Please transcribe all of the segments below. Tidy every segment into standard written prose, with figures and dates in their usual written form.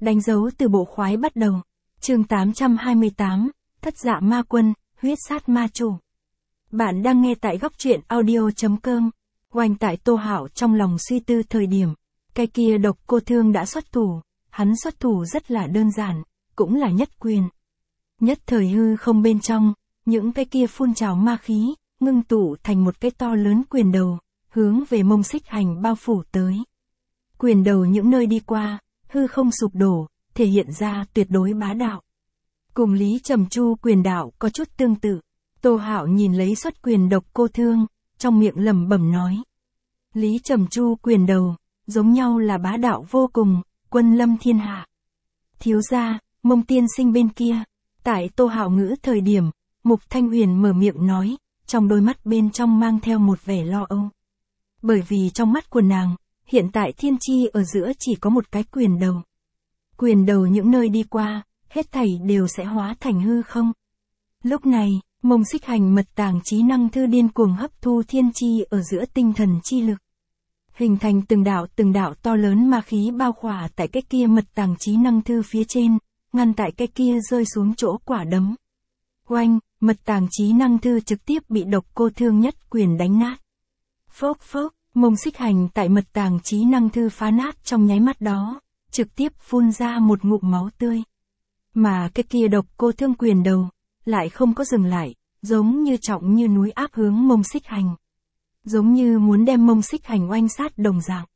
Đánh dấu từ bộ khoái bắt đầu. Chương 828, Thất Dạ Ma Quân, huyết sát ma chủ. Bạn đang nghe tại góc truyện audio.com. Oanh tại Tô Hạo trong lòng suy tư thời điểm. Cái kia Độc Cô Thương đã xuất thủ. Hắn xuất thủ rất là đơn giản, cũng là nhất quyền. Nhất thời hư không bên trong, những cái kia phun trào ma khí, ngưng tụ thành một cái to lớn quyền đầu, hướng về Mông Xích Hành bao phủ tới. Quyền đầu những nơi đi qua, hư không sụp đổ, thể hiện ra tuyệt đối bá đạo. Cùng Lý Trầm Chu quyền đạo có chút tương tự. Tô Hạo nhìn lấy xuất quyền Độc Cô Thương, trong miệng lẩm bẩm nói. Lý Trầm Chu quyền đầu, giống nhau là bá đạo vô cùng, quân lâm thiên hạ. Thiếu gia, Mông tiên sinh bên kia. Tại Tô Hạo ngữ thời điểm, Mục Thanh Huyền mở miệng nói, trong đôi mắt bên trong mang theo một vẻ lo âu. Bởi vì trong mắt của nàng, hiện tại thiên chi ở giữa chỉ có một cái quyền đầu. Quyền đầu những nơi đi qua, hết thảy đều sẽ hóa thành hư không. Lúc này, Mông Xích Hành mật tàng trí năng thư điên cuồng hấp thu thiên chi ở giữa tinh thần chi lực. Hình thành từng đạo to lớn ma khí bao khỏa tại cái kia mật tàng trí năng thư phía trên, ngăn tại cái kia rơi xuống chỗ quả đấm. Oanh, mật tàng trí năng thư trực tiếp bị Độc Cô Thương nhất quyền đánh nát. Phốc phốc, Mông Xích Hành tại mật tàng trí năng thư phá nát trong nháy mắt đó, trực tiếp phun ra một ngụm máu tươi. Mà cái kia Độc Cô Thương quyền đầu, lại không có dừng lại, giống như trọng như núi áp hướng Mông Xích Hành. Giống như muốn đem Mông Xích Hành oanh sát đồng dạng.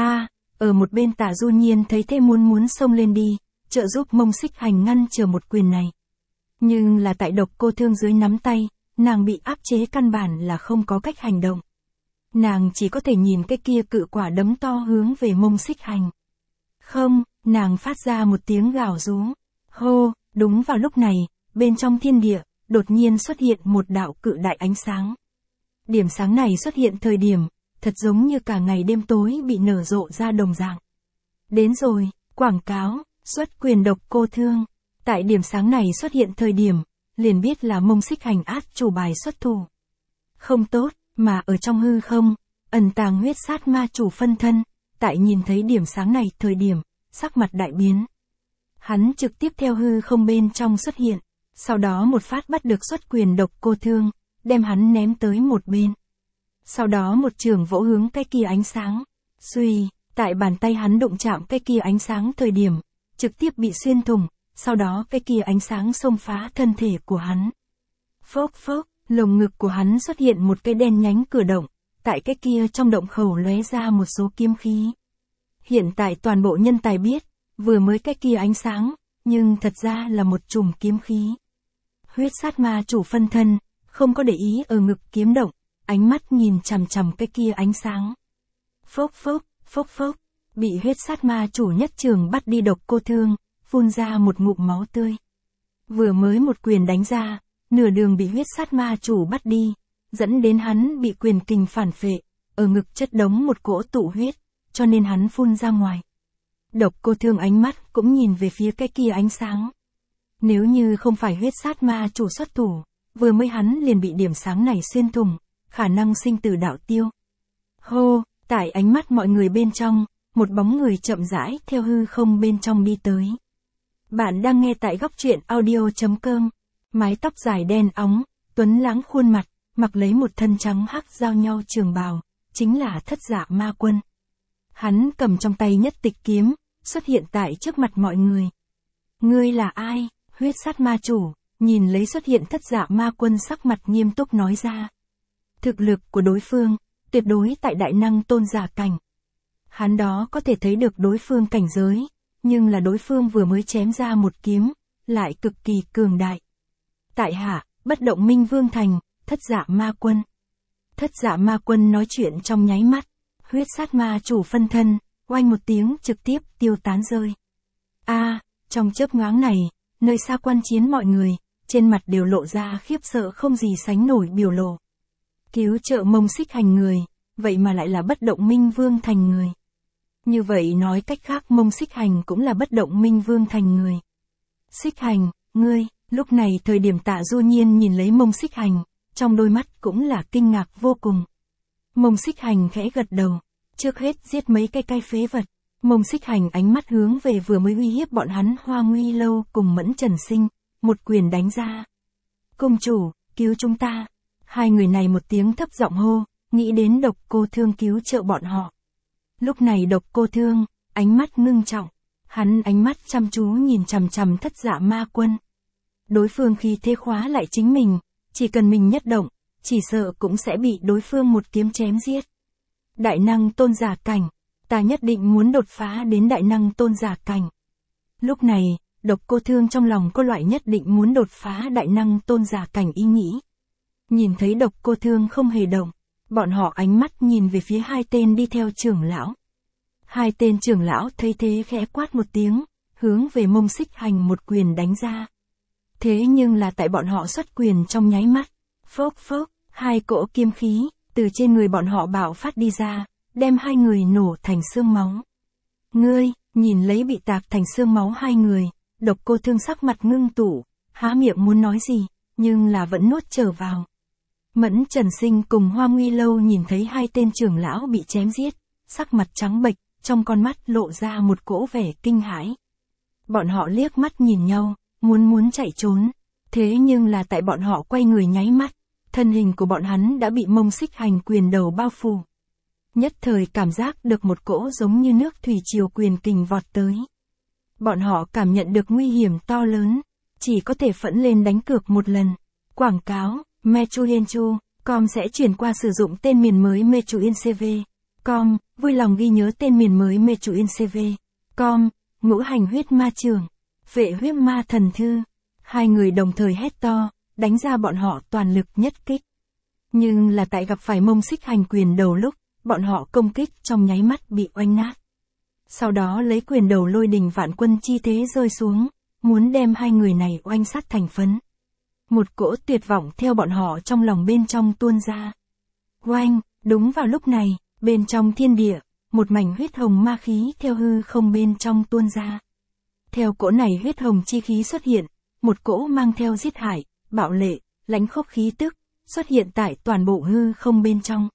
Ở một bên Tả Du Nhiên thấy thế muốn xông lên đi, trợ giúp Mông Xích Hành ngăn trở một quyền này. Nhưng là tại Độc Cô Thương dưới nắm tay, nàng bị áp chế căn bản là không có cách hành động. Nàng chỉ có thể nhìn cái kia cự quả đấm to hướng về Mông Xích Hành. Không, nàng phát ra một tiếng gào rú. Hô, đúng vào lúc này, bên trong thiên địa, đột nhiên xuất hiện một đạo cự đại ánh sáng. Điểm sáng này xuất hiện thời điểm, thật giống như cả ngày đêm tối bị nở rộ ra đồng dạng. Đến rồi, quảng cáo, xuất quyền Độc Cô Thương. Tại điểm sáng này xuất hiện thời điểm, liền biết là Mông Xích Hành át chủ bài xuất thủ. Không tốt, mà ở trong hư không, ẩn tàng huyết sát ma chủ phân thân, tại nhìn thấy điểm sáng này thời điểm, sắc mặt đại biến. Hắn trực tiếp theo hư không bên trong xuất hiện, sau đó một phát bắt được xuất quyền Độc Cô Thương, đem hắn ném tới một bên. Sau đó một trường vỗ hướng cái kia ánh sáng, suy, tại bàn tay hắn đụng chạm cái kia ánh sáng thời điểm, trực tiếp bị xuyên thủng, sau đó cái kia ánh sáng xông phá thân thể của hắn. Phốc phốc, lồng ngực của hắn xuất hiện một cái đen nhánh cửa động, tại cái kia trong động khẩu lóe ra một số kiếm khí. Hiện tại toàn bộ nhân tài biết, vừa mới cái kia ánh sáng, nhưng thật ra là một chùm kiếm khí. Huyết sát ma chủ phân thân, không có để ý ở ngực kiếm động, ánh mắt nhìn chằm chằm cái kia ánh sáng. Phốc phốc, phốc phốc, bị huyết sát ma chủ nhất trường bắt đi Độc Cô Thương, phun ra một ngụm máu tươi. Vừa mới một quyền đánh ra, nửa đường bị huyết sát ma chủ bắt đi, dẫn đến hắn bị quyền kình phản phệ, ở ngực chất đống một cỗ tụ huyết, cho nên hắn phun ra ngoài. Độc Cô Thương ánh mắt cũng nhìn về phía cái kia ánh sáng. Nếu như không phải huyết sát ma chủ xuất thủ, vừa mới hắn liền bị điểm sáng này xuyên thủng, khả năng sinh tử đạo tiêu. Hô, tại ánh mắt mọi người bên trong, một bóng người chậm rãi theo hư không bên trong đi tới. Bạn đang nghe tại góc truyện audio.com. Mái tóc dài đen óng, tuấn lãng khuôn mặt, mặc lấy một thân trắng hắc giao nhau trường bào, chính là Thất Dạ Ma Quân. Hắn cầm trong tay nhất tịch kiếm, xuất hiện tại trước mặt mọi người. Ngươi là ai? Huyết sát ma chủ, nhìn lấy xuất hiện Thất Dạ Ma Quân sắc mặt nghiêm túc nói ra. Thực lực của đối phương, tuyệt đối tại đại năng tôn giả cảnh. Hắn đó có thể thấy được đối phương cảnh giới, nhưng là đối phương vừa mới chém ra một kiếm, lại cực kỳ cường đại. Tại hạ, bất động minh vương thành, Thất Dạ Ma Quân. Thất Dạ Ma Quân nói chuyện trong nháy mắt, huyết sát ma chủ phân thân, oanh một tiếng trực tiếp tiêu tán rơi. Trong chớp nhoáng này, nơi xa quan chiến mọi người, trên mặt đều lộ ra khiếp sợ không gì sánh nổi biểu lộ. Cứu trợ Mông Xích Hành người, vậy mà lại là bất động minh vương thành người. Như vậy nói cách khác Mông Xích Hành cũng là bất động minh vương thành người. Xích Hành, ngươi, lúc này thời điểm Tạ Du Nhiên nhìn lấy Mông Xích Hành, trong đôi mắt cũng là kinh ngạc vô cùng. Mông Xích Hành khẽ gật đầu, trước hết giết mấy cái phế vật, Mông Xích Hành ánh mắt hướng về vừa mới uy hiếp bọn hắn Hoa Nguy Lâu cùng Mẫn Trần Sinh, một quyền đánh ra. Công chủ, cứu chúng ta. Hai người này một tiếng thấp giọng hô, nghĩ đến Độc Cô Thương cứu trợ bọn họ. Lúc này Độc Cô Thương, ánh mắt ngưng trọng. Hắn ánh mắt chăm chú nhìn chằm chằm Thất Dạ Ma Quân. Đối phương khi thế khóa lại chính mình, chỉ cần mình nhất động, chỉ sợ cũng sẽ bị đối phương một kiếm chém giết. Đại năng tôn giả cảnh, ta nhất định muốn đột phá đến đại năng tôn giả cảnh. Lúc này, Độc Cô Thương trong lòng có loại nhất định muốn đột phá đại năng tôn giả cảnh ý nghĩ. Nhìn thấy Độc Cô Thương không hề động, bọn họ ánh mắt nhìn về phía hai tên đi theo trưởng lão. Hai tên trưởng lão thấy thế khẽ quát một tiếng, hướng về Mông Xích Hành một quyền đánh ra. Thế nhưng là tại bọn họ xuất quyền trong nháy mắt, phốc phốc, hai cỗ kiếm khí, từ trên người bọn họ bạo phát đi ra, đem hai người nổ thành xương máu. Ngươi, nhìn lấy bị tạc thành xương máu hai người, Độc Cô Thương sắc mặt ngưng tụ, há miệng muốn nói gì, nhưng là vẫn nuốt trở vào. Mẫn Trần Sinh cùng Hoa Nguy Lâu nhìn thấy hai tên trưởng lão bị chém giết, sắc mặt trắng bệch, trong con mắt lộ ra một cỗ vẻ kinh hãi. Bọn họ liếc mắt nhìn nhau, muốn chạy trốn, thế nhưng là tại bọn họ quay người nháy mắt, thân hình của bọn hắn đã bị Mông Xích Hành quyền đầu bao phủ. Nhất thời cảm giác được một cỗ giống như nước thủy triều quyền kình vọt tới. Bọn họ cảm nhận được nguy hiểm to lớn, chỉ có thể phẫn lên đánh cược một lần. Quảng cáo, Mechuyenchu.com sẽ chuyển qua sử dụng tên miền mới Mechuyencv.com, vui lòng ghi nhớ tên miền mới Mechuyencv.com, ngũ hành huyết ma trưởng, vệ huyết ma thần thư. Hai người đồng thời hét to, đánh ra bọn họ toàn lực nhất kích. Nhưng là tại gặp phải Mông Xích Hành quyền đầu lúc, bọn họ công kích trong nháy mắt bị oanh nát. Sau đó lấy quyền đầu lôi đình vạn quân chi thế rơi xuống, muốn đem hai người này oanh sát thành phấn. Một cỗ tuyệt vọng theo bọn họ trong lòng bên trong tuôn ra. Oanh, đúng vào lúc này, bên trong thiên địa, một mảnh huyết hồng ma khí theo hư không bên trong tuôn ra. Theo cỗ này huyết hồng chi khí xuất hiện, một cỗ mang theo giết hại, bạo lệ, lãnh khốc khí tức, xuất hiện tại toàn bộ hư không bên trong.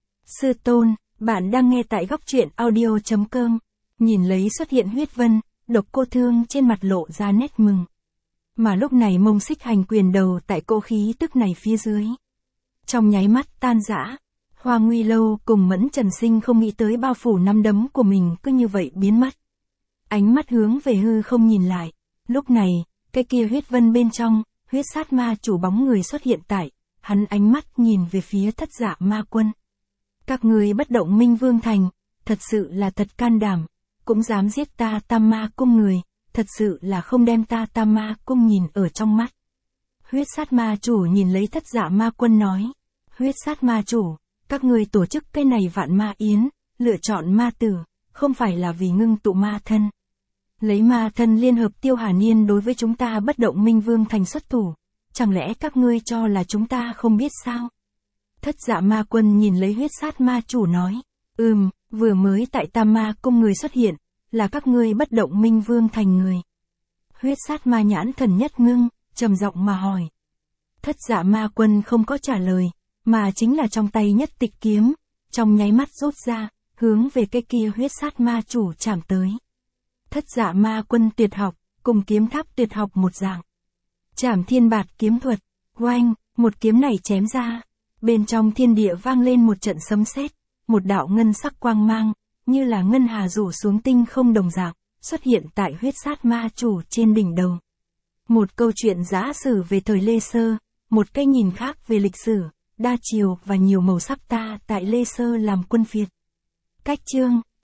Sư tôn, bạn đang nghe tại góc truyện audio.com, nhìn lấy xuất hiện huyết vân, Độc Cô Thương trên mặt lộ ra nét mừng. Mà lúc này Mông Xích Hành quyền đầu tại cỗ khí tức này phía dưới. Trong nháy mắt tan rã, Hoa Nguy Lâu cùng Mẫn Trần Sinh không nghĩ tới bao phủ nắm đấm của mình cứ như vậy biến mất. Ánh mắt hướng về hư không nhìn lại, lúc này, cái kia huyết vân bên trong, huyết sát ma chủ bóng người xuất hiện tại, hắn ánh mắt nhìn về phía Thất Dạ Ma Quân. Các người bất động Minh Vương Thành, thật sự là thật can đảm, cũng dám giết ta Tam Ma Cung người, thật sự là không đem ta Tam Ma Cung nhìn ở trong mắt. Huyết sát ma chủ nhìn lấy Thất Dạ Ma Quân nói, huyết sát ma chủ, các người tổ chức cái này vạn ma yến, lựa chọn ma tử, không phải là vì ngưng tụ ma thân. Lấy ma thân liên hợp Tiêu Hà Niên đối với chúng ta bất động Minh Vương Thành xuất thủ, chẳng lẽ các ngươi cho là chúng ta không biết sao? Thất Dạ Ma Quân nhìn lấy huyết sát ma chủ nói, vừa mới tại Tam Ma Cung người xuất hiện, là các ngươi bất động Minh Vương Thành người. Huyết sát ma nhãn thần nhất ngưng, trầm giọng mà hỏi. Thất Dạ Ma Quân không có trả lời, mà chính là trong tay nhất tịch kiếm, trong nháy mắt rút ra, hướng về cái kia huyết sát ma chủ chạm tới. Thất Dạ Ma Quân tuyệt học, cùng kiếm tháp tuyệt học một dạng. Trảm thiên bạt kiếm thuật, oanh, một kiếm này chém ra, bên trong thiên địa vang lên một trận sấm sét, một đạo ngân sắc quang mang, như là ngân hà rủ xuống tinh không đồng dạng, xuất hiện tại huyết sát ma chủ trên đỉnh đầu. Một câu chuyện giả sử về thời Lê Sơ, một cái nhìn khác về lịch sử, đa chiều và nhiều màu sắc ta tại Lê Sơ làm quân phiệt. Cách chương